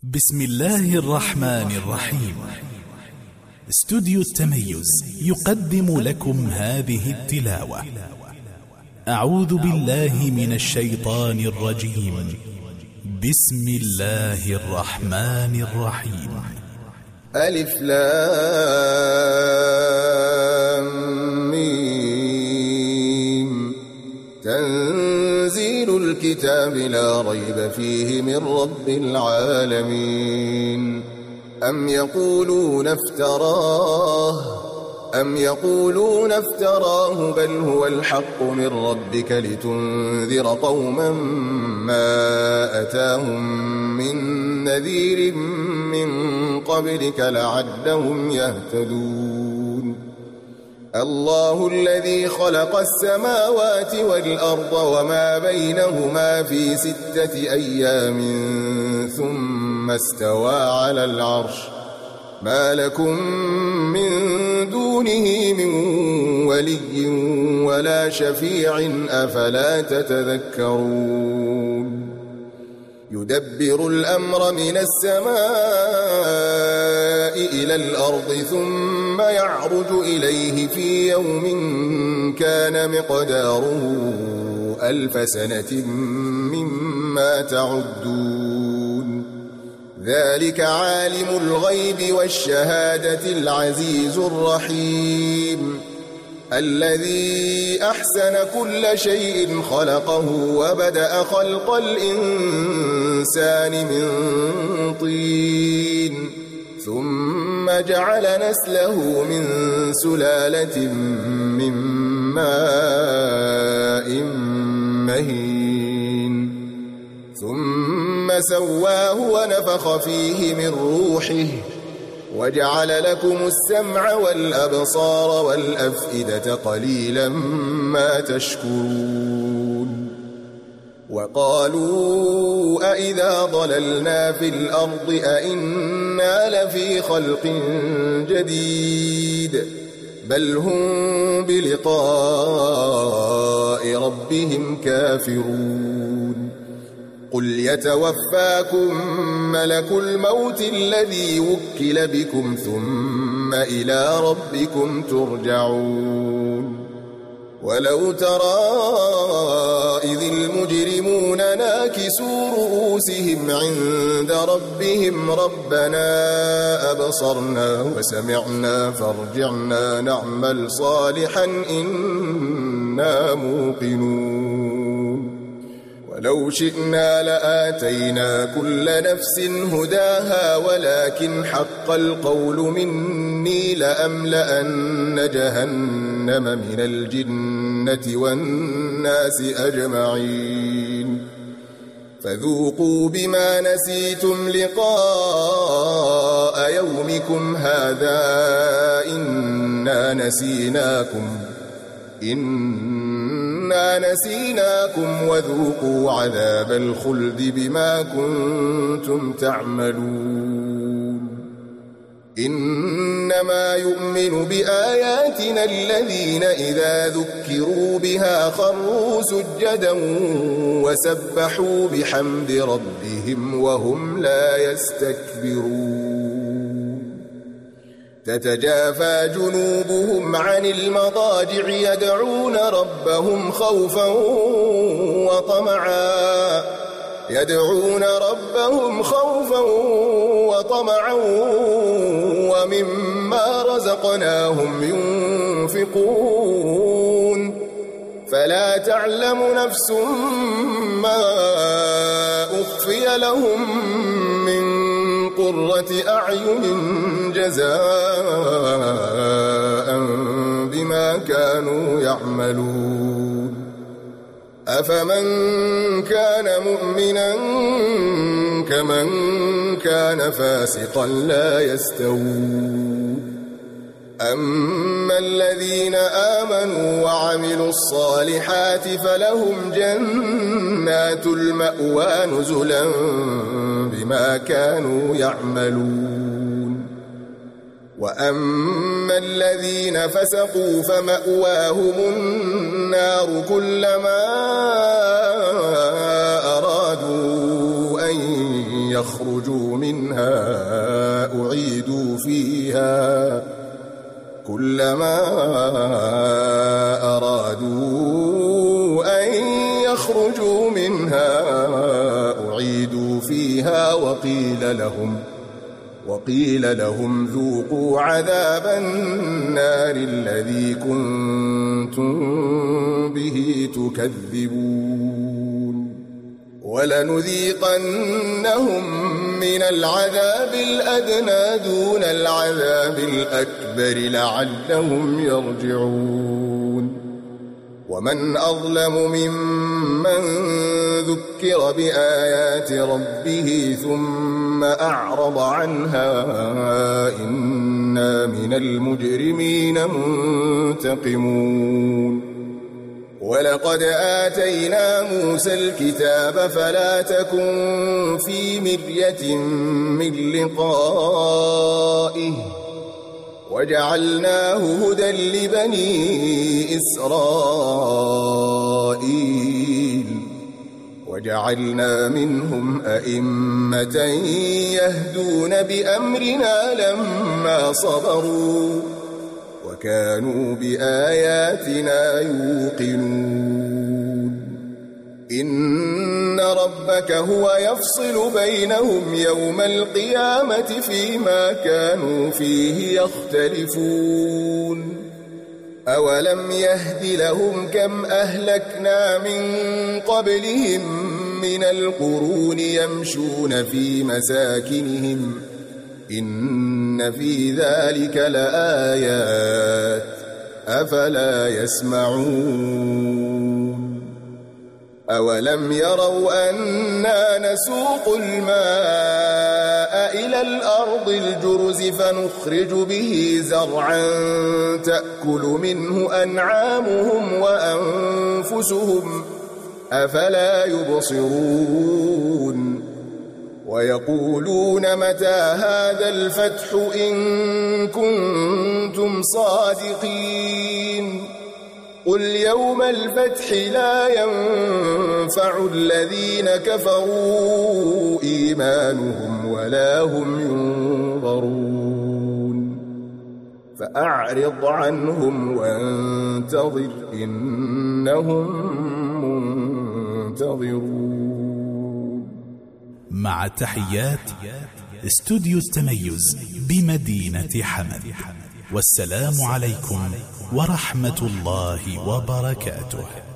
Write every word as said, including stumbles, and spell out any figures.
بسم الله الرحمن الرحيم. استوديو التميز يقدم لكم هذه التلاوة. أعوذ بالله من الشيطان الرجيم. بسم الله الرحمن الرحيم. ألف لام ميم. تنزيل الكتاب لا ريب فيه من رب العالمين. أم يقولون افتراه أم يقولون افتراه بل هو الحق من ربك لتنذر قوما ما أتاهم من نذير من قبلك لعلهم يهتدون. الله الذي خلق السماوات والأرض وما بينهما في ستة أيام ثم استوى على العرش. ما لكم من دونه من ولي ولا شفيع أفلا تتذكرون. يدبر الأمر من السماء إلى الأرض ثم يعرج إليه في يوم كان مقداره ألف سنة مما تعدون. ذلك عالم الغيب والشهادة العزيز الرحيم. الذي أحسن كل شيء خلقه وبدأ خلق الإنسان من طين ثم جعل نسله من سلالة من ماء مهين ثم سواه ونفخ فيه من روحه وجعل لكم السمع والأبصار والأفئدة قليلا ما تشكرون. وقالوا أئذا ضللنا في الأرض أئنا لفي خلق جديد بل هم بلقاء ربهم كافرون. قل يتوفاكم ملك الموت الذي وكل بكم ثم إلى ربكم ترجعون. ولو ترى إذ المجرمون ناكسوا رؤوسهم عند ربهم ربنا أبصرنا وسمعنا فارجعنا نعمل صالحا إنا موقنون. ولو شئنا لآتينا كل نفس هداها ولكن حق القول مني لأملأن جهنم من الجنة والناس أجمعين. فذوقوا بما نسيتم لقاء يومكم هذا إنا نسيناكم إنا نسيناكم وذوقوا عذاب الخلد بما كنتم تعملون. إنما يؤمن بآياتنا الذين إذا ذكروا بها خروا سجدا وسبحوا بحمد ربهم وهم لا يستكبرون. تتجافى جنوبهم عن المضاجع يدعون ربهم خوفا وطمعا يدعون ربهم خوفا وطمعا ومما رزقناهم ينفقون. فلا تعلم نفس ما أخفي لهم من قرة أعين جزاء بما كانوا يعملون. أفمن كان مؤمنا كمن كان فاسقا لا يستوون. أما الذين آمنوا وعملوا الصالحات فلهم جنات المأوى نزلا بما كانوا يعملون. وأما الذين فسقوا فمأواهم النار كلما أرادوا أن يخرجوا منها أعيدوا فيها كلما أرادوا أن يخرجوا منها أعيدوا فيها وقيل لهم وقيل لهم ذوقوا عذاب النار الذي كنتم به تكذبون ولنذيقنهم من العذاب الأدنى دون العذاب الأكبر لعلهم يرجعون ومن أظلم ممن ذكر بآيات ربه ثم أعرض عنها إنا من المجرمين منتقمون ولقد آتينا موسى الكتاب فلا تكن في مرية من لقائه وجعلناه هدى لبني إسرائيل وجعلنا منهم أئمة يهدون بأمرنا لما صبروا وكانوا بآياتنا يوقنون إن ربك هو يفصل بينهم يوم القيامة فيما كانوا فيه يختلفون أولم يهد لهم كم أهلكنا من قبلهم من القرون يمشون في مساكنهم إن في ذلك لآيات أفلا يسمعون أولم يروا أنا نسوق الماء إلى الأرض الجرز فنخرج به زرعا تأكل منه أنعامهم وأنفسهم أفلا يبصرون ويقولون متى هذا الفتح إن كنتم صادقين قل يوم الفتح لا ينفع الذين كفروا إيمانهم ولا هم ينظرون فأعرض عنهم وانتظر إنهم منتظرون. مع تحيات استوديو التميز بمدينة حمد، والسلام عليكم ورحمة الله وبركاته.